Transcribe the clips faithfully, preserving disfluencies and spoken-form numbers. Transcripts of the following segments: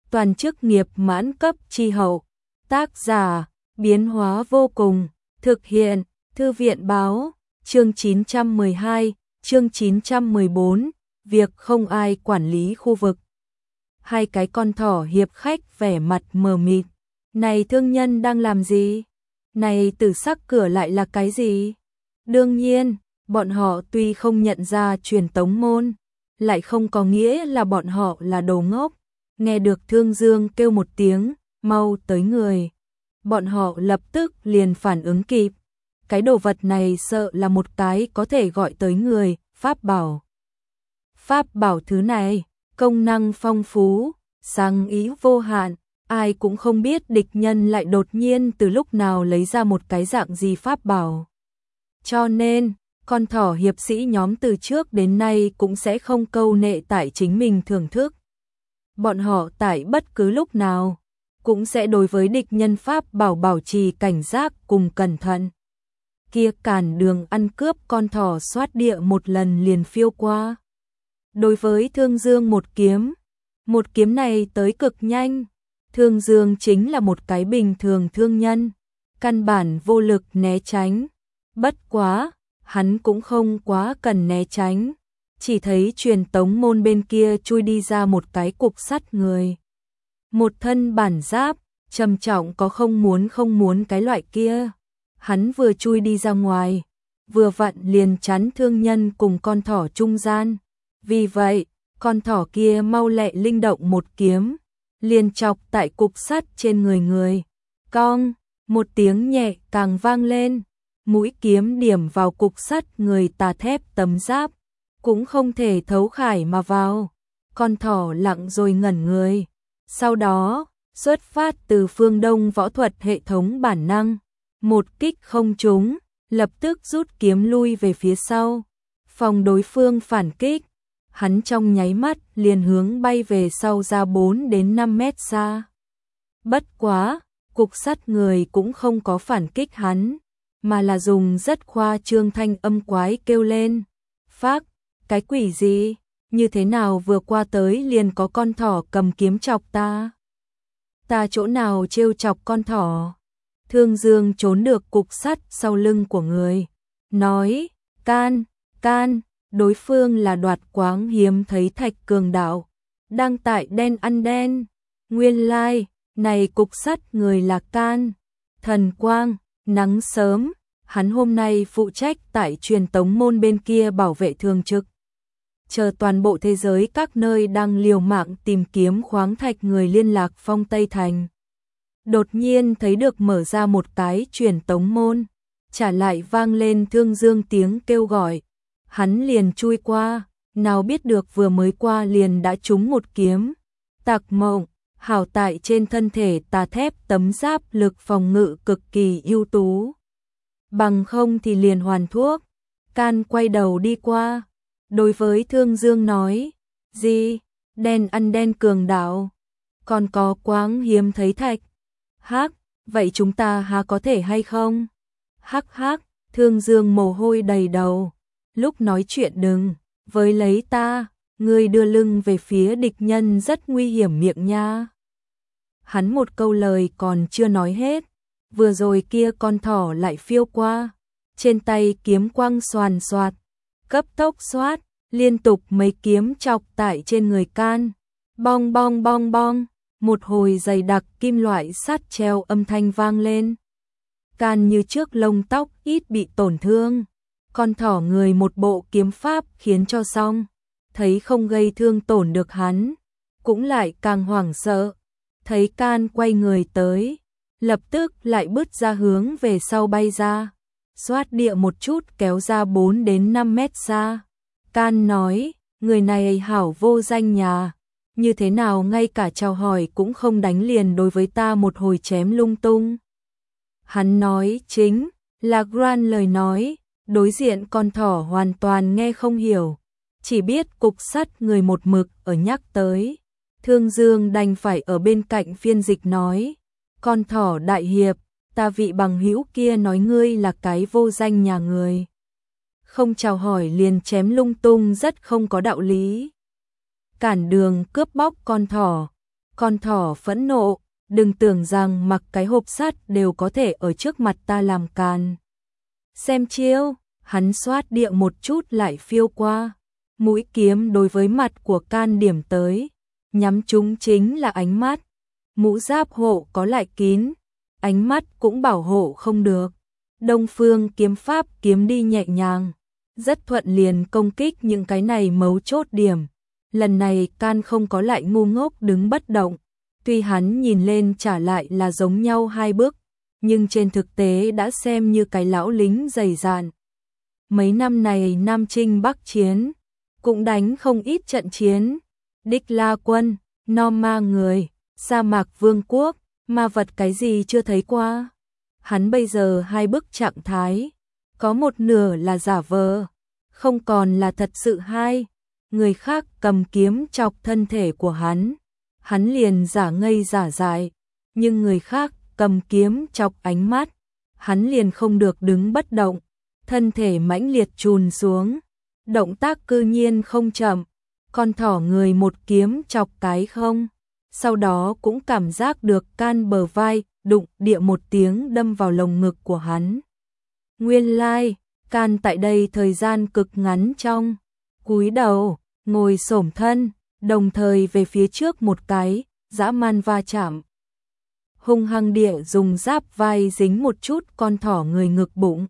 toàn chức nghiệp mãn cấp chi hậu. Tác giả, biến hóa vô cùng, thực hiện, Thư viện báo, chương chín trăm mười hai, chương chín trăm mười bốn, việc không ai quản lý khu vực. Hai cái con thỏ hiệp khách vẻ mặt mờ mịt. Này thương nhân đang làm gì? Này tử sắc cửa lại là cái gì? Đương nhiên, bọn họ tuy không nhận ra truyền tống môn, lại không có nghĩa là bọn họ là đồ ngốc. Nghe được Thương Dương kêu một tiếng, mau tới người. Bọn họ lập tức liền phản ứng kịp. Cái đồ vật này sợ là một cái có thể gọi tới người, pháp bảo. Pháp bảo thứ này, công năng phong phú, sáng ý vô hạn, ai cũng không biết địch nhân lại đột nhiên từ lúc nào lấy ra một cái dạng gì pháp bảo. Cho nên, con thỏ hiệp sĩ nhóm từ trước đến nay cũng sẽ không câu nệ tại chính mình thưởng thức. Bọn họ tại bất cứ lúc nào, cũng sẽ đối với địch nhân pháp bảo bảo trì cảnh giác cùng cẩn thận. Kia cản đường ăn cướp con thỏ xoát địa một lần liền phiêu qua. Đối với Thương Dương một kiếm, một kiếm này tới cực nhanh. Thương Dương chính là một cái bình thường thương nhân, căn bản vô lực né tránh. Bất quá, hắn cũng không quá cần né tránh, chỉ thấy truyền tống môn bên kia chui đi ra một cái cục sắt người. Một thân bản giáp, trầm trọng có không muốn không muốn cái loại kia. Hắn vừa chui đi ra ngoài, vừa vặn liền chắn thương nhân cùng con thỏ trung gian. Vì vậy, con thỏ kia mau lẹ linh động một kiếm, liền chọc tại cục sắt trên người người. Cong, một tiếng nhẹ càng vang lên, mũi kiếm điểm vào cục sắt người tà thép tấm giáp, cũng không thể thấu khải mà vào. Con thỏ lặng rồi ngẩn người. Sau đó, xuất phát từ phương Đông võ thuật hệ thống bản năng, một kích không trúng, lập tức rút kiếm lui về phía sau, phòng đối phương phản kích. Hắn trong nháy mắt liền hướng bay về sau ra bốn đến năm mét xa. Bất quá, cục sắt người cũng không có phản kích hắn, mà là dùng rất khoa trương thanh âm quái kêu lên. Phác, cái quỷ gì? Như thế nào vừa qua tới liền có con thỏ cầm kiếm chọc ta? Ta chỗ nào trêu chọc con thỏ? Thương Dương trốn được cục sắt sau lưng của người, nói, can, can, đối phương là Đoạt Quáng hiếm thấy thạch cường đạo, đang tại đen ăn đen. Nguyên lai, like, này cục sắt người là Can, Thần Quang, nắng sớm, hắn hôm nay phụ trách tại truyền tống môn bên kia bảo vệ thường trực. Chờ toàn bộ thế giới các nơi đang liều mạng tìm kiếm khoáng thạch người liên lạc Phong Tây Thành. Đột nhiên thấy được mở ra một cái truyền tống môn, trả lại vang lên Thương Dương tiếng kêu gọi. Hắn liền chui qua, nào biết được vừa mới qua liền đã trúng một kiếm. Tạc mộng, hảo tại trên thân thể tà thép tấm giáp lực phòng ngự cực kỳ ưu tú. Bằng không thì liền hoàn thuốc. Can quay đầu đi qua, đối với Thương Dương nói, gì, đen ăn đen cường đạo, còn có quáng hiếm thấy thạch. Hắc, vậy chúng ta há có thể hay không? Hắc hắc, Thương Dương mồ hôi đầy đầu. Lúc nói chuyện đừng, với lấy ta, ngươi đưa lưng về phía địch nhân rất nguy hiểm miệng nha. Hắn một câu lời còn chưa nói hết, vừa rồi kia con thỏ lại phiêu qua, trên tay kiếm quang xoàn xoạt, cấp tốc xoát, liên tục mấy kiếm chọc tại trên người Can. Bong bong bong bong, một hồi dày đặc kim loại sắt treo âm thanh vang lên. Can như trước lông tóc ít bị tổn thương. Con thỏ người một bộ kiếm pháp khiến cho xong, thấy không gây thương tổn được hắn, cũng lại càng hoảng sợ. Thấy Can quay người tới, lập tức lại bứt ra hướng về sau bay ra, xoát địa một chút kéo ra bốn đến năm mét xa. Can nói, người này hảo vô danh nhà, như thế nào ngay cả chào hỏi cũng không đánh liền đối với ta một hồi chém lung tung. Hắn nói chính là Gran lời nói. Đối diện con thỏ hoàn toàn nghe không hiểu, chỉ biết cục sắt người một mực ở nhắc tới. Thương Dương đành phải ở bên cạnh phiên dịch nói, con thỏ đại hiệp, ta vị bằng hữu kia nói ngươi là cái vô danh nhà người. Không chào hỏi liền chém lung tung rất không có đạo lý. Cản đường cướp bóc con thỏ, Con thỏ phẫn nộ, đừng tưởng rằng mặc cái hộp sắt đều có thể ở trước mặt ta làm càn. Xem chiêu, hắn xoát địa một chút lại phiêu qua. Mũi kiếm đối với mặt của can điểm tới, nhắm trúng chính là ánh mắt. Mũ giáp hộ có lại kín, ánh mắt cũng bảo hộ không được. Đông Phương kiếm pháp kiếm đi nhẹ nhàng, rất thuận liền công kích những cái này mấu chốt điểm. Lần này can không có lại ngu ngốc đứng bất động. Tuy hắn nhìn lên trả lại là giống nhau hai bước, nhưng trên thực tế đã xem như cái lão lính dày dạn. Mấy năm này Nam Chinh Bắc Chiến, cũng đánh không ít trận chiến. Đích La Quân, No Ma người, sa mạc vương quốc, ma vật cái gì chưa thấy qua. Hắn bây giờ hai bức trạng thái, có một nửa là giả vờ, không còn là thật sự hai. Người khác cầm kiếm chọc thân thể của hắn, hắn liền giả ngây giả dại, nhưng người khác cầm kiếm chọc ánh mắt, hắn liền không được đứng bất động, thân thể mãnh liệt chùn xuống, động tác cư nhiên không chậm, con thỏ người một kiếm chọc cái không, sau đó cũng cảm giác được can bờ vai đụng địa một tiếng đâm vào lồng ngực của hắn. Nguyên lai, can tại đây thời gian cực ngắn trong, cúi đầu, ngồi xổm thân, đồng thời về phía trước một cái, dã man va chạm. Hung hăng địa dùng giáp vai dính một chút con thỏ người ngực bụng.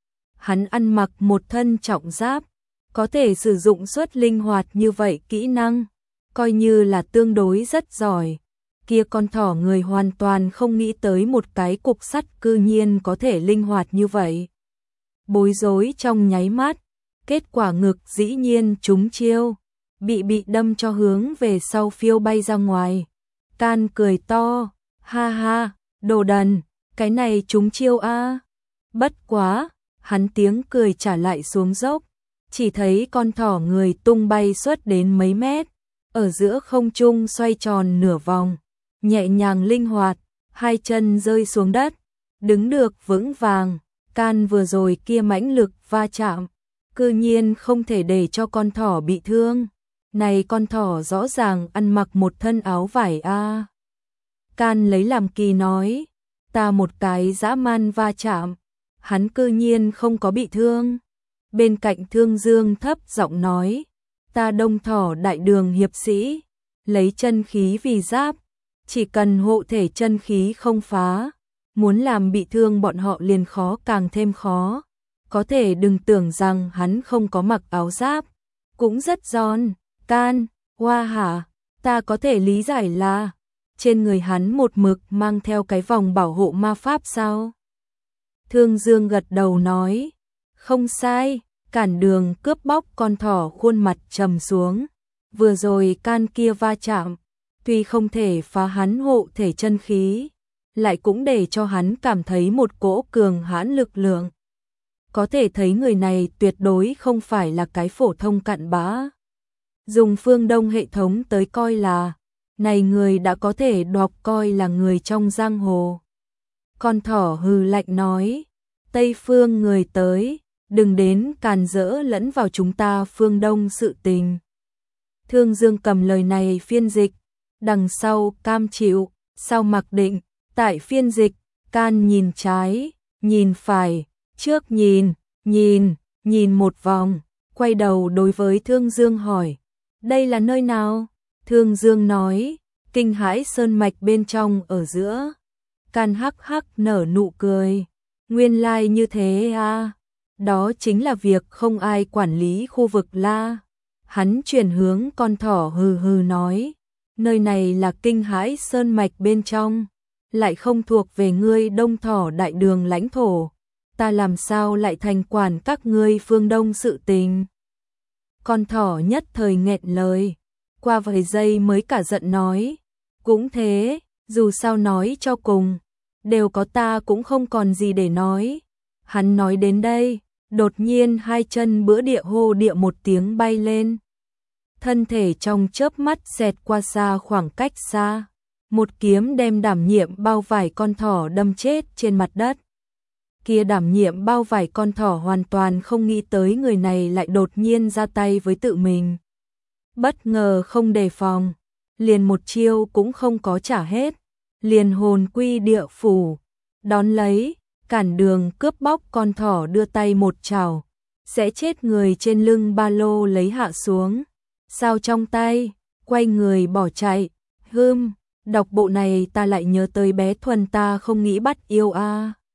Hắn ăn mặc một thân trọng giáp, có thể sử dụng suất linh hoạt như vậy kỹ năng, coi như là tương đối rất giỏi. Kia con thỏ người hoàn toàn không nghĩ tới một cái cục sắt cư nhiên có thể linh hoạt như vậy. Bối rối trong nháy mắt, kết quả ngực dĩ nhiên trúng chiêu, bị bị đâm cho hướng về sau phiêu bay ra ngoài. Can cười to, ha ha, đồ đần, cái này trúng chiêu a. Bất quá, hắn tiếng cười trả lại xuống dốc, chỉ thấy con thỏ người tung bay suốt đến mấy mét, ở giữa không trung xoay tròn nửa vòng, nhẹ nhàng linh hoạt, hai chân rơi xuống đất, đứng được vững vàng. Can vừa rồi kia mãnh lực va chạm, cư nhiên không thể để cho con thỏ bị thương. Này con thỏ rõ ràng ăn mặc một thân áo vải a. Can lấy làm kỳ nói, ta một cái dã man va chạm, hắn cư nhiên không có bị thương. Bên cạnh Thương Dương thấp giọng nói, ta Đông Thỏ đại đường hiệp sĩ, lấy chân khí vì giáp, chỉ cần hộ thể chân khí không phá, muốn làm bị thương bọn họ liền khó càng thêm khó. Có thể đừng tưởng rằng hắn không có mặc áo giáp, cũng rất giòn. Can, hoa hả, ta có thể lý giải là trên người hắn một mực mang theo cái vòng bảo hộ ma pháp sao? Thương Dương gật đầu nói, không sai, cản đường cướp bóc con thỏ khuôn mặt trầm xuống. Vừa rồi can kia va chạm, tuy không thể phá hắn hộ thể chân khí, lại cũng để cho hắn cảm thấy một cỗ cường hãn lực lượng. Có thể thấy người này tuyệt đối không phải là cái phổ thông cặn bã. Dùng phương Đông hệ thống tới coi là, này người đã có thể đọc coi là người trong giang hồ. Con thỏ hừ lạnh nói, Tây phương người tới, đừng đến càn rỡ lẫn vào chúng ta phương Đông sự tình. Thương Dương cầm lời này phiên dịch, đằng sau cam chịu, sau mặc định, tại phiên dịch, can nhìn trái, nhìn phải, trước nhìn, nhìn, nhìn một vòng, quay đầu đối với Thương Dương hỏi, đây là nơi nào? Thương Dương nói, kinh hãi sơn mạch bên trong ở giữa. Can hắc hắc nở nụ cười, nguyên lai like như thế à, đó chính là việc không ai quản lý khu vực la. Hắn chuyển hướng con thỏ hừ hừ nói, nơi này là kinh hãi sơn mạch bên trong, lại không thuộc về ngươi Đông Thỏ đại đường lãnh thổ, ta làm sao lại thành quản các ngươi phương Đông sự tình. Con thỏ nhất thời nghẹn lời, qua vài giây mới cả giận nói, cũng thế, dù sao nói cho cùng, đều có ta cũng không còn gì để nói. Hắn nói đến đây, đột nhiên hai chân bữa địa hô địa một tiếng bay lên. Thân thể trong chớp mắt xẹt qua xa khoảng cách xa, một kiếm đem đảm nhiệm bao vải con thỏ đâm chết trên mặt đất. Kia đảm nhiệm bao vải con thỏ hoàn toàn không nghĩ tới người này lại đột nhiên ra tay với tự mình. Bất ngờ không đề phòng, liền một chiêu cũng không có trả hết, liền hồn quy địa phủ, đón lấy, cản đường cướp bóc con thỏ đưa tay một chảo, sẽ chết người trên lưng ba lô lấy hạ xuống, sao trong tay, quay người bỏ chạy, hưm, đọc bộ này ta lại nhớ tới bé Thuần ta không nghĩ bắt yêu a.